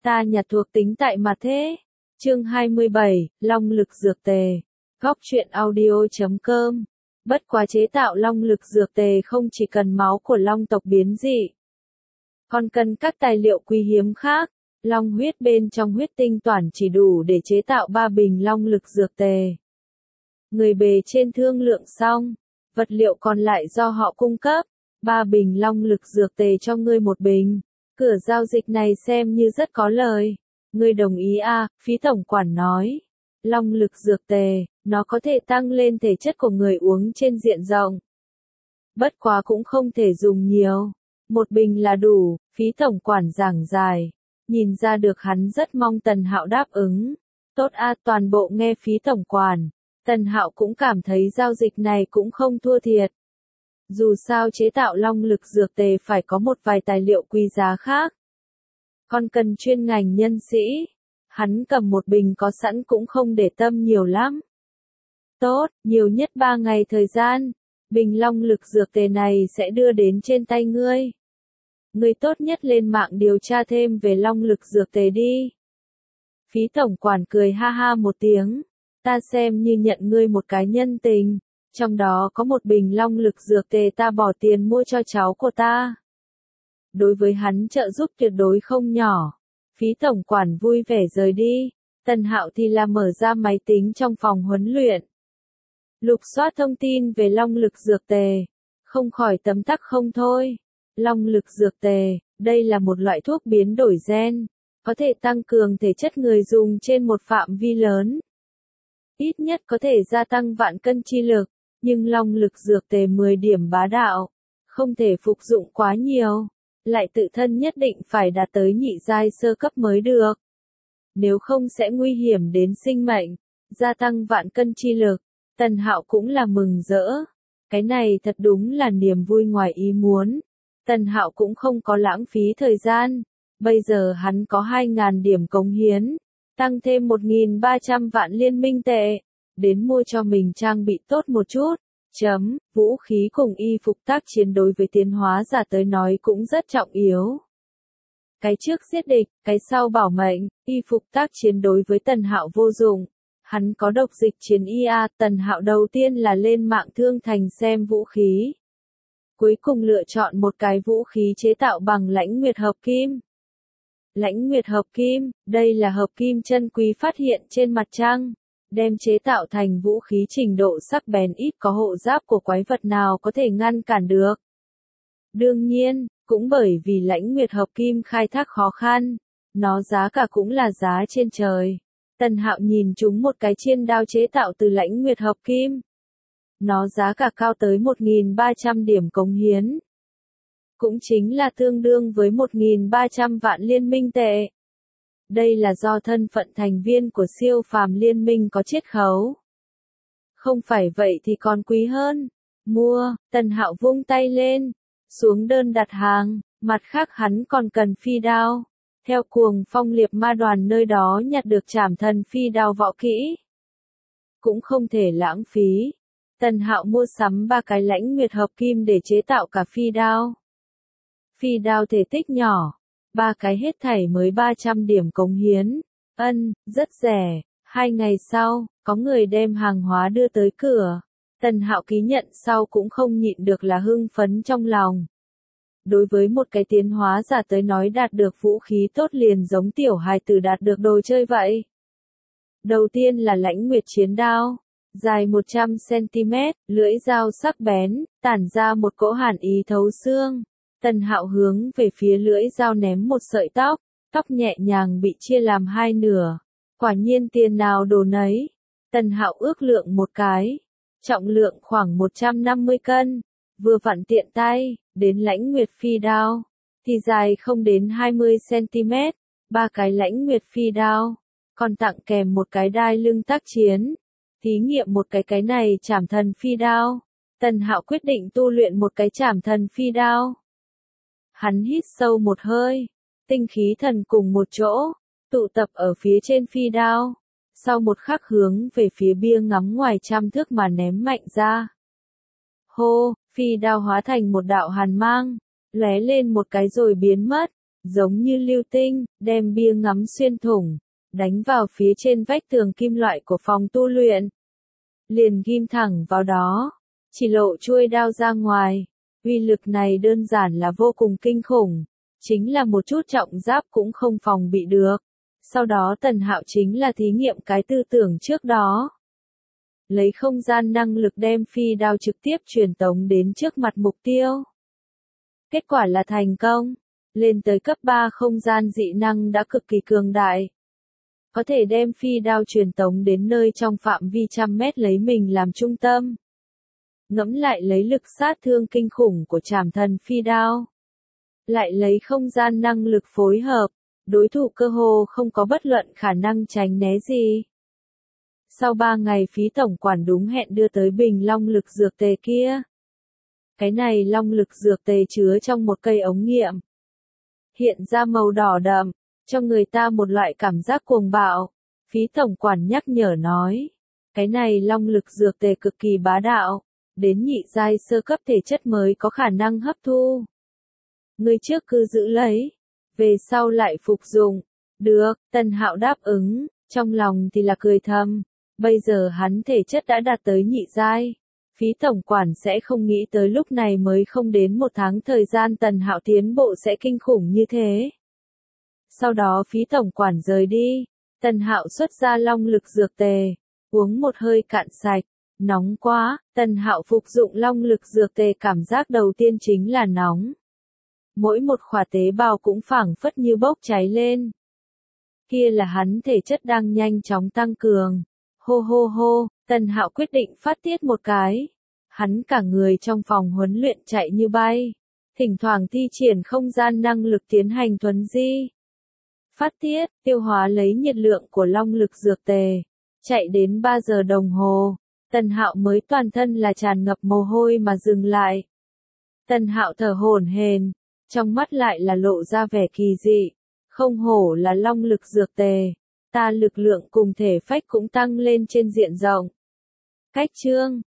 Ta nhặt thuộc tính tại mà thế. Chương 27, Long lực dược tề. Góc truyện audio.com. Bất quá chế tạo long lực dược tề không chỉ cần máu của long tộc biến dị, còn cần các tài liệu quý hiếm khác. Long huyết bên trong huyết tinh toàn chỉ đủ để chế tạo 3 bình long lực dược tề. Người bề trên thương lượng xong, vật liệu còn lại do họ cung cấp. 3 bình long lực dược tề cho ngươi 1 bình. Cửa giao dịch này xem như rất có lời. Ngươi đồng ý à? Phí tổng quản nói. Long lực dược tề, nó có thể tăng lên thể chất của người uống trên diện rộng. Bất quá cũng không thể dùng nhiều. 1 bình là đủ, phí tổng quản giảng dài. Nhìn ra được hắn rất mong Tần Hạo đáp ứng. Tốt a, toàn bộ nghe phí tổng quản. Tần Hạo cũng cảm thấy giao dịch này cũng không thua thiệt. Dù sao chế tạo long lực dược tề phải có một vài tài liệu quý giá khác. Còn cần chuyên ngành nhân sĩ. Hắn cầm 1 bình có sẵn cũng không để tâm nhiều lắm. Tốt, nhiều nhất 3 ngày thời gian. Bình long lực dược tề này sẽ đưa đến trên tay ngươi. Ngươi tốt nhất lên mạng điều tra thêm về long lực dược tề đi. Phí tổng quản cười ha ha một tiếng. Ta xem như nhận ngươi một cái nhân tình. Trong đó có 1 bình long lực dược tề ta bỏ tiền mua cho cháu của ta. Đối với hắn trợ giúp tuyệt đối không nhỏ. Phí tổng quản vui vẻ rời đi. Tần Hạo thì là mở ra máy tính trong phòng huấn luyện. Lục soát thông tin về long lực dược tề. Không khỏi tấm tắc không thôi. Long lực dược tề, đây là một loại thuốc biến đổi gen. Có thể tăng cường thể chất người dùng trên một phạm vi lớn. Ít nhất có thể gia tăng vạn cân chi lực. Nhưng long lực dược tề 10 điểm bá đạo. Không thể phục dụng quá nhiều. Lại tự thân nhất định phải đạt tới nhị giai sơ cấp mới được. Nếu không sẽ nguy hiểm đến sinh mệnh. Gia tăng vạn cân chi lực. Tần Hạo cũng là mừng rỡ. Cái này thật đúng là niềm vui ngoài ý muốn. Tần Hạo cũng không có lãng phí thời gian. Bây giờ hắn có 2.000 điểm cống hiến. Tăng thêm 1.300 vạn liên minh tệ. Đến mua cho mình trang bị tốt một chút. Vũ khí cùng y phục tác chiến đối với tiến hóa giả tới nói cũng rất trọng yếu. Cái trước giết địch, cái sau bảo mệnh, y phục tác chiến đối với Tần Hạo vô dụng. Hắn có độc dịch chiến IA, Tần Hạo đầu tiên là lên mạng thương thành xem vũ khí. Cuối cùng lựa chọn một cái vũ khí chế tạo bằng lãnh nguyệt hợp kim. Lãnh nguyệt hợp kim, đây là hợp kim chân quý phát hiện trên mặt trăng. Đem chế tạo thành vũ khí trình độ sắc bén ít có hộ giáp của quái vật nào có thể ngăn cản được. Đương nhiên, cũng bởi vì lãnh nguyệt hợp kim khai thác khó khăn, nó giá cả cũng là giá trên trời. Tần Hạo nhìn chúng một cái chiên đao chế tạo từ lãnh nguyệt hợp kim. Nó giá cả cao tới 1.300 điểm cống hiến. Cũng chính là tương đương với 1.300 vạn liên minh tệ. Đây là do thân phận thành viên của siêu phàm liên minh có chiết khấu. Không phải vậy thì còn quý hơn. Mua, Tần Hạo vung tay lên. Xuống đơn đặt hàng, mặt khác hắn còn cần phi đao. Theo Cuồng Phong Liệp Ma đoàn nơi đó nhặt được trảm thần phi đao võ kỹ. Cũng không thể lãng phí. Tần Hạo mua sắm 3 cái lãnh nguyệt hợp kim để chế tạo cả phi đao. Phi đao thể tích nhỏ. 3 cái hết thảy mới 300 điểm cống hiến. Rất rẻ. 2 ngày sau, có người đem hàng hóa đưa tới cửa. Tần Hạo ký nhận sau cũng không nhịn được là hưng phấn trong lòng. Đối với một cái tiến hóa giả tới nói đạt được vũ khí tốt liền giống tiểu hài tử đạt được đồ chơi vậy. Đầu tiên là lãnh nguyệt chiến đao. Dài 100cm, lưỡi dao sắc bén, tản ra một cỗ hàn ý thấu xương. Tần Hạo hướng về phía lưỡi dao ném một sợi tóc, tóc nhẹ nhàng bị chia làm 2 nửa. Quả nhiên tiền nào đồ nấy. Tần Hạo ước lượng một cái, trọng lượng khoảng 150 cân, vừa vặn tiện tay, đến lãnh nguyệt phi đao, thì dài không đến 20cm, 3 cái lãnh nguyệt phi đao, còn tặng kèm một cái đai lưng tác chiến. Thí nghiệm một cái này trảm thần phi đao. Tần Hạo quyết định tu luyện một cái trảm thần phi đao. Hắn hít sâu một hơi, tinh khí thần cùng một chỗ, tụ tập ở phía trên phi đao. Sau một khắc hướng về phía bia ngắm ngoài 100 thước mà ném mạnh ra. Hô, phi đao hóa thành một đạo hàn mang, lóe lên một cái rồi biến mất. giống như lưu tinh, đem bia ngắm xuyên thủng, đánh vào phía trên vách tường kim loại của phòng tu luyện. Liền ghim thẳng vào đó, chỉ lộ chuôi đao ra ngoài. Uy lực này đơn giản là vô cùng kinh khủng, chính là một chút trọng giáp cũng không phòng bị được. Sau đó Tần Hạo chính là thí nghiệm cái tư tưởng trước đó. Lấy không gian năng lực đem phi đao trực tiếp truyền tống đến trước mặt mục tiêu. Kết quả là thành công, lên tới cấp 3 không gian dị năng đã cực kỳ cường đại. Có thể đem phi đao truyền tống đến nơi trong phạm vi trăm mét lấy mình làm trung tâm. Ngẫm lại lấy lực sát thương kinh khủng của trảm thần phi đao. Lại lấy không gian năng lực phối hợp, đối thủ cơ hồ không có bất luận khả năng tránh né gì. Sau 3 ngày Phí tổng quản đúng hẹn đưa tới bình long lực dược tề kia. Cái này long lực dược tề chứa trong một cây ống nghiệm. Hiện ra màu đỏ đậm, cho người ta một loại cảm giác cuồng bạo. Phí tổng quản nhắc nhở nói. Cái này long lực dược tề cực kỳ bá đạo. Đến nhị giai sơ cấp thể chất mới có khả năng hấp thu. Người trước cứ giữ lấy. Về sau lại phục dụng. Được, Tần Hạo đáp ứng. Trong lòng thì là cười thầm. Bây giờ hắn thể chất đã đạt tới nhị giai. Phí tổng quản sẽ không nghĩ tới lúc này mới không đến 1 tháng thời gian Tần Hạo tiến bộ sẽ kinh khủng như thế. Sau đó Phí tổng quản rời đi. Tần Hạo xuất ra long lực dược tề. Uống một hơi cạn sạch. Nóng quá, Tần Hạo phục dụng long lực dược tề cảm giác đầu tiên chính là nóng. Mỗi một khỏa tế bào cũng phảng phất như bốc cháy lên. Kia là hắn thể chất đang nhanh chóng tăng cường. Hô hô hô, Tần Hạo quyết định phát tiết một cái. Hắn cả người trong phòng huấn luyện chạy như bay. Thỉnh thoảng thi triển không gian năng lực tiến hành thuấn di. Phát tiết, tiêu hóa lấy nhiệt lượng của long lực dược tề. Chạy đến 3 giờ đồng hồ. Tần Hạo mới toàn thân là tràn ngập mồ hôi mà dừng lại. Tần Hạo thở hổn hển, trong mắt lại là lộ ra vẻ kỳ dị. Không hổ là long lực dược tề, ta lực lượng cùng thể phách cũng tăng lên trên diện rộng. Cách chương